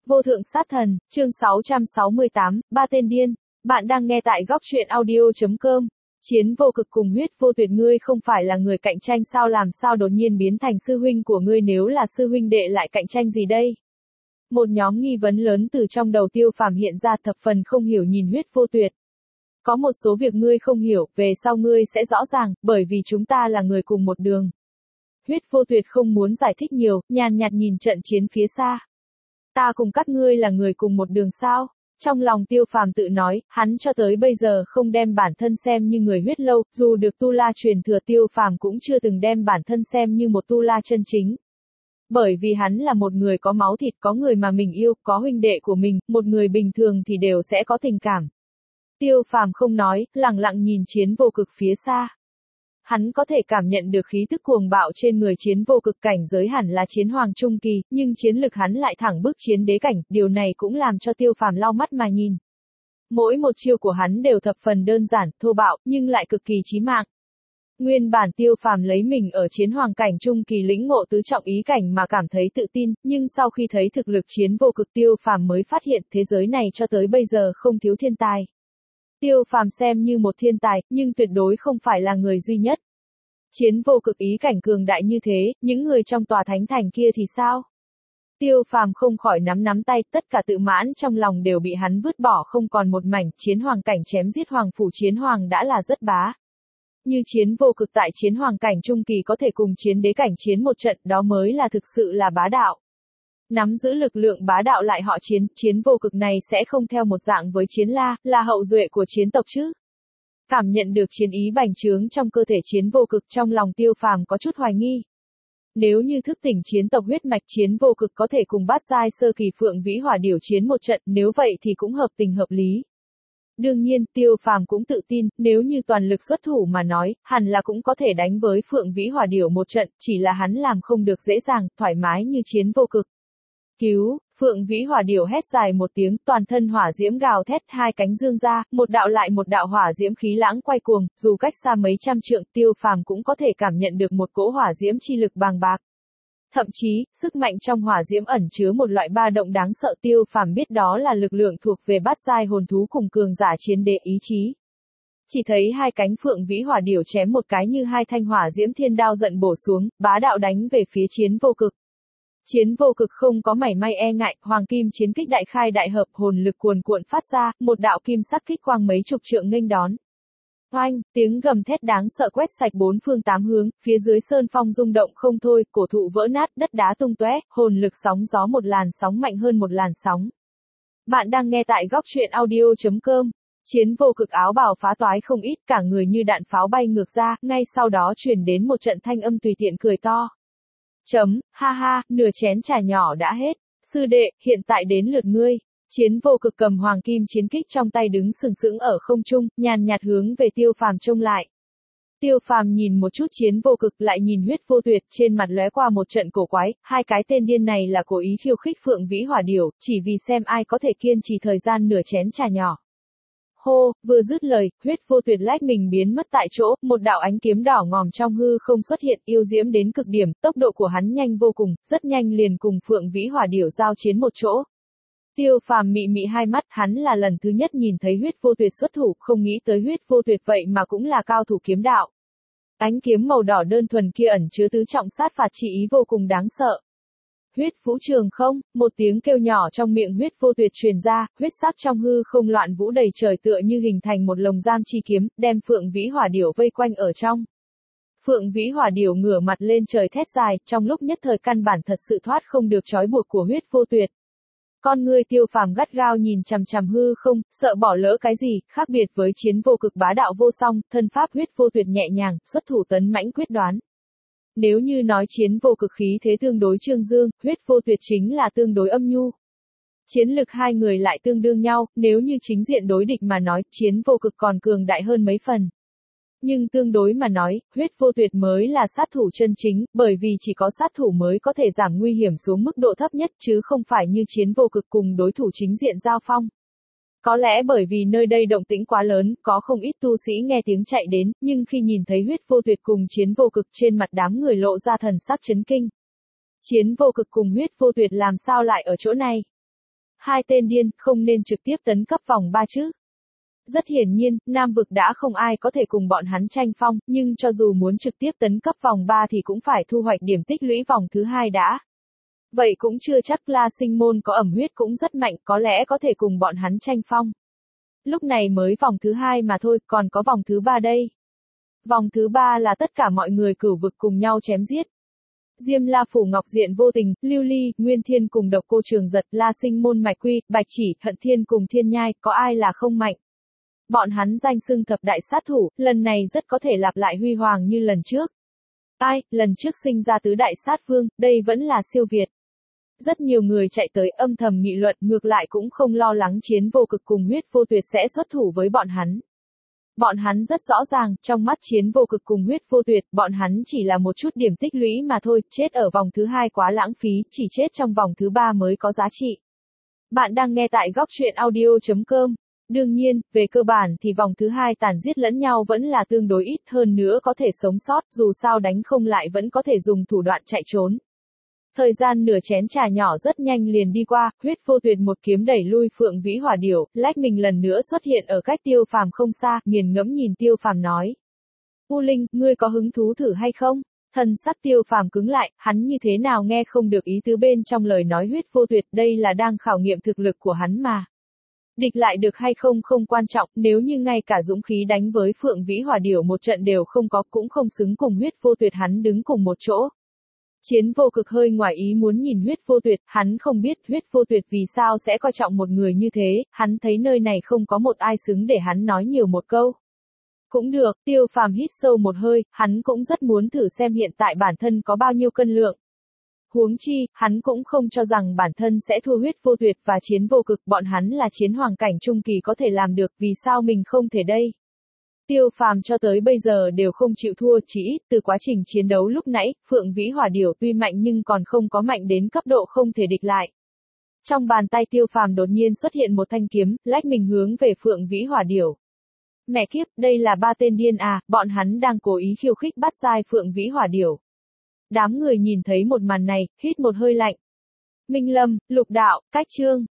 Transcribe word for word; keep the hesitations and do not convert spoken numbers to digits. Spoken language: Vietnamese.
Vô thượng sát thần, chương sáu trăm sáu mươi tám, ba tên điên. Bạn đang nghe tại góc truyện audio.com. Chiến vô cực cùng huyết vô tuyệt, ngươi không phải là người cạnh tranh sao, làm sao đột nhiên biến thành sư huynh của ngươi, nếu là sư huynh đệ lại cạnh tranh gì đây? Một nhóm nghi vấn lớn từ trong đầu Tiêu Phàm hiện ra, thập phần không hiểu nhìn huyết vô tuyệt. Có một số việc ngươi không hiểu, về sau ngươi sẽ rõ ràng, bởi vì chúng ta là người cùng một đường. Huyết vô tuyệt không muốn giải thích nhiều, nhàn nhạt nhìn trận chiến phía xa. Ta cùng các ngươi là người cùng một đường sao? Trong lòng Tiêu Phàm tự nói, hắn cho tới bây giờ không đem bản thân xem như người huyết lâu, dù được tu la truyền thừa, Tiêu Phàm cũng chưa từng đem bản thân xem như một tu la chân chính. Bởi vì hắn là một người có máu thịt, có người mà mình yêu, có huynh đệ của mình, một người bình thường thì đều sẽ có tình cảm. Tiêu Phàm không nói, lặng lặng nhìn chiến vô cực phía xa. Hắn có thể cảm nhận được khí tức cuồng bạo trên người chiến vô cực, cảnh giới hẳn là chiến hoàng trung kỳ, nhưng chiến lực hắn lại thẳng bước chiến đế cảnh, điều này cũng làm cho Tiêu Phàm lau mắt mà nhìn. Mỗi một chiêu của hắn đều thập phần đơn giản, thô bạo, nhưng lại cực kỳ chí mạng. Nguyên bản Tiêu Phàm lấy mình ở chiến hoàng cảnh trung kỳ lĩnh ngộ tứ trọng ý cảnh mà cảm thấy tự tin, nhưng sau khi thấy thực lực chiến vô cực, Tiêu Phàm mới phát hiện thế giới này cho tới bây giờ không thiếu thiên tài. Tiêu Phàm xem như một thiên tài, nhưng tuyệt đối không phải là người duy nhất. Chiến vô cực ý cảnh cường đại như thế, những người trong tòa thánh thành kia thì sao? Tiêu Phàm không khỏi nắm nắm tay, tất cả tự mãn trong lòng đều bị hắn vứt bỏ không còn một mảnh, chiến hoàng cảnh chém giết hoàng phủ chiến hoàng đã là rất bá. Như chiến vô cực tại chiến hoàng cảnh trung kỳ có thể cùng chiến đế cảnh chiến một trận, đó mới là thực sự là bá đạo. Nắm giữ lực lượng bá đạo lại họ chiến, chiến vô cực này sẽ không theo một dạng với chiến la, là hậu duệ của chiến tộc chứ? Cảm nhận được chiến ý bành trướng trong cơ thể chiến vô cực, trong lòng Tiêu Phàm có chút hoài nghi. Nếu như thức tỉnh chiến tộc huyết mạch, chiến vô cực có thể cùng bát giai sơ kỳ Phượng Vĩ Hỏa Điểu chiến một trận, nếu vậy thì cũng hợp tình hợp lý. Đương nhiên, Tiêu Phàm cũng tự tin, nếu như toàn lực xuất thủ mà nói, hẳn là cũng có thể đánh với Phượng Vĩ Hỏa Điểu một trận, chỉ là hắn làm không được dễ dàng, thoải mái như chiến vô cực. Cứu, Phượng Vĩ Hỏa Điểu hét dài một tiếng, toàn thân hỏa diễm gào thét, hai cánh dương ra, một đạo lại một đạo hỏa diễm khí lãng quay cuồng, dù cách xa mấy trăm trượng, Tiêu Phàm cũng có thể cảm nhận được một cỗ hỏa diễm chi lực bàng bạc. Thậm chí, sức mạnh trong hỏa diễm ẩn chứa một loại ba động đáng sợ, Tiêu Phàm biết đó là lực lượng thuộc về bát giai hồn thú cùng cường giả chiến đế ý chí. Chỉ thấy hai cánh Phượng Vĩ Hỏa Điểu chém một cái như hai thanh hỏa diễm thiên đao giận bổ xuống, bá đạo đánh về phía chiến vô cực. Chiến vô cực không có mảy may e ngại, hoàng kim chiến kích đại khai đại hợp, hồn lực cuồn cuộn phát ra, một đạo kim sắc kích quang mấy chục trượng nghênh đón. Oanh, tiếng gầm thét đáng sợ quét sạch bốn phương tám hướng, phía dưới sơn phong rung động không thôi, cổ thụ vỡ nát, đất đá tung tóe, hồn lực sóng gió một làn sóng mạnh hơn một làn sóng. Bạn đang nghe tại góc truyện audio.com. Chiến vô cực áo bào phá toái không ít, cả người như đạn pháo bay ngược ra, ngay sau đó truyền đến một trận thanh âm tùy tiện cười to. Chấm, ha ha, nửa chén trà nhỏ đã hết. Sư đệ, hiện tại đến lượt ngươi. Chiến vô cực cầm hoàng kim chiến kích trong tay đứng sừng sững ở không trung, nhàn nhạt hướng về Tiêu Phàm trông lại. Tiêu Phàm nhìn một chút chiến vô cực, lại nhìn huyết vô tuyệt, trên mặt lóe qua một trận cổ quái, hai cái tên điên này là cố ý khiêu khích Phượng Vĩ Hỏa Điểu, chỉ vì xem ai có thể kiên trì thời gian nửa chén trà nhỏ. Hô, vừa dứt lời, huyết vô tuyệt lách mình biến mất tại chỗ, một đạo ánh kiếm đỏ ngòm trong hư không xuất hiện, yêu diễm đến cực điểm, tốc độ của hắn nhanh vô cùng, rất nhanh liền cùng Phượng Vĩ Hỏa Điểu giao chiến một chỗ. Tiêu Phàm mị mị hai mắt, hắn là lần thứ nhất nhìn thấy huyết vô tuyệt xuất thủ, không nghĩ tới huyết vô tuyệt vậy mà cũng là cao thủ kiếm đạo. Ánh kiếm màu đỏ đơn thuần kia ẩn chứa tứ trọng sát phạt chi ý vô cùng đáng sợ. Huyết Vũ Trường không, một tiếng kêu nhỏ trong miệng huyết vô tuyệt truyền ra, huyết sắc trong hư không loạn vũ đầy trời, tựa như hình thành một lồng giam chi kiếm, đem Phượng Vĩ Hỏa Điểu vây quanh ở trong. Phượng Vĩ Hỏa Điểu ngửa mặt lên trời thét dài, trong lúc nhất thời căn bản thật sự thoát không được trói buộc của huyết vô tuyệt. Con ngươi Tiêu Phàm gắt gao nhìn chằm chằm hư không, sợ bỏ lỡ cái gì, khác biệt với chiến vô cực bá đạo vô song, thân pháp huyết vô tuyệt nhẹ nhàng, xuất thủ tấn mãnh quyết đoán. Nếu như nói chiến vô cực khí thế tương đối trương dương, huyết vô tuyệt chính là tương đối âm nhu. Chiến lực hai người lại tương đương nhau, nếu như chính diện đối địch mà nói, chiến vô cực còn cường đại hơn mấy phần. Nhưng tương đối mà nói, huyết vô tuyệt mới là sát thủ chân chính, bởi vì chỉ có sát thủ mới có thể giảm nguy hiểm xuống mức độ thấp nhất, chứ không phải như chiến vô cực cùng đối thủ chính diện giao phong. Có lẽ bởi vì nơi đây động tĩnh quá lớn, có không ít tu sĩ nghe tiếng chạy đến, nhưng khi nhìn thấy huyết vô tuyệt cùng chiến vô cực, trên mặt đám người lộ ra thần sắc chấn kinh. Chiến vô cực cùng huyết vô tuyệt làm sao lại ở chỗ này? Hai tên điên, không nên trực tiếp tấn cấp vòng ba chứ. Rất hiển nhiên, Nam vực đã không ai có thể cùng bọn hắn tranh phong, nhưng cho dù muốn trực tiếp tấn cấp vòng ba thì cũng phải thu hoạch điểm tích lũy vòng thứ hai đã. Vậy cũng chưa chắc. La Sinh Môn có ẩm huyết cũng rất mạnh, có lẽ có thể cùng bọn hắn tranh phong. Lúc này mới vòng thứ hai mà thôi, còn có vòng thứ ba đây. Vòng thứ ba là tất cả mọi người cửu vực cùng nhau chém giết. Diêm La Phủ Ngọc Diện Vô Tình, Lưu Ly, Nguyên Thiên cùng Độc Cô Trường Giật, La Sinh Môn Mạch Quy, Bạch Chỉ, Hận Thiên cùng Thiên Nhai, có ai là không mạnh. Bọn hắn danh xưng thập đại sát thủ, lần này rất có thể lặp lại huy hoàng như lần trước. Ai, lần trước sinh ra tứ đại sát vương, đây vẫn là siêu việt. Rất nhiều người chạy tới âm thầm nghị luận, ngược lại cũng không lo lắng Chiến Vô Cực cùng Huyết Vô Tuyệt sẽ xuất thủ với bọn hắn. Bọn hắn rất rõ ràng, trong mắt Chiến Vô Cực cùng Huyết Vô Tuyệt, bọn hắn chỉ là một chút điểm tích lũy mà thôi, chết ở vòng thứ hai quá lãng phí, chỉ chết trong vòng thứ ba mới có giá trị. Bạn đang nghe tại góc truyện audio chấm com. Đương nhiên, về cơ bản thì vòng thứ hai tàn giết lẫn nhau vẫn là tương đối ít, hơn nữa có thể sống sót, dù sao đánh không lại vẫn có thể dùng thủ đoạn chạy trốn. Thời gian nửa chén trà nhỏ rất nhanh liền đi qua, Huyết Vô Tuyệt một kiếm đẩy lui Phượng Vĩ Hỏa Điểu, lách mình lần nữa xuất hiện ở cách Tiêu Phàm không xa, nghiền ngẫm nhìn Tiêu Phàm nói. U Linh, ngươi có hứng thú thử hay không? Thần sắc Tiêu Phàm cứng lại, hắn như thế nào nghe không được ý tứ bên trong lời nói Huyết Vô Tuyệt, đây là đang khảo nghiệm thực lực của hắn mà. Địch lại được hay không không quan trọng, nếu như ngay cả dũng khí đánh với Phượng Vĩ Hỏa Điểu một trận đều không có, cũng không xứng cùng Huyết Vô Tuyệt hắn đứng cùng một chỗ. Chiến Vô Cực hơi ngoài ý muốn nhìn Huyết Vô Tuyệt, hắn không biết Huyết Vô Tuyệt vì sao sẽ coi trọng một người như thế, hắn thấy nơi này không có một ai xứng để hắn nói nhiều một câu. Cũng được, Tiêu Phàm hít sâu một hơi, hắn cũng rất muốn thử xem hiện tại bản thân có bao nhiêu cân lượng. Huống chi, hắn cũng không cho rằng bản thân sẽ thua Huyết Vô Tuyệt và Chiến Vô Cực, bọn hắn là chiến hoàng cảnh trung kỳ có thể làm được, vì sao mình không thể đây? Tiêu Phàm cho tới bây giờ đều không chịu thua, chỉ ít từ quá trình chiến đấu lúc nãy, Phượng Vĩ Hỏa Điểu tuy mạnh nhưng còn không có mạnh đến cấp độ không thể địch lại. Trong bàn tay Tiêu Phàm đột nhiên xuất hiện một thanh kiếm, lách mình hướng về Phượng Vĩ Hỏa Điểu. Mẹ kiếp, đây là ba tên điên à, bọn hắn đang cố ý khiêu khích bắt giai Phượng Vĩ Hỏa Điểu. Đám người nhìn thấy một màn này, hít một hơi lạnh. Minh Lâm, Lục Đạo, Cách Chương.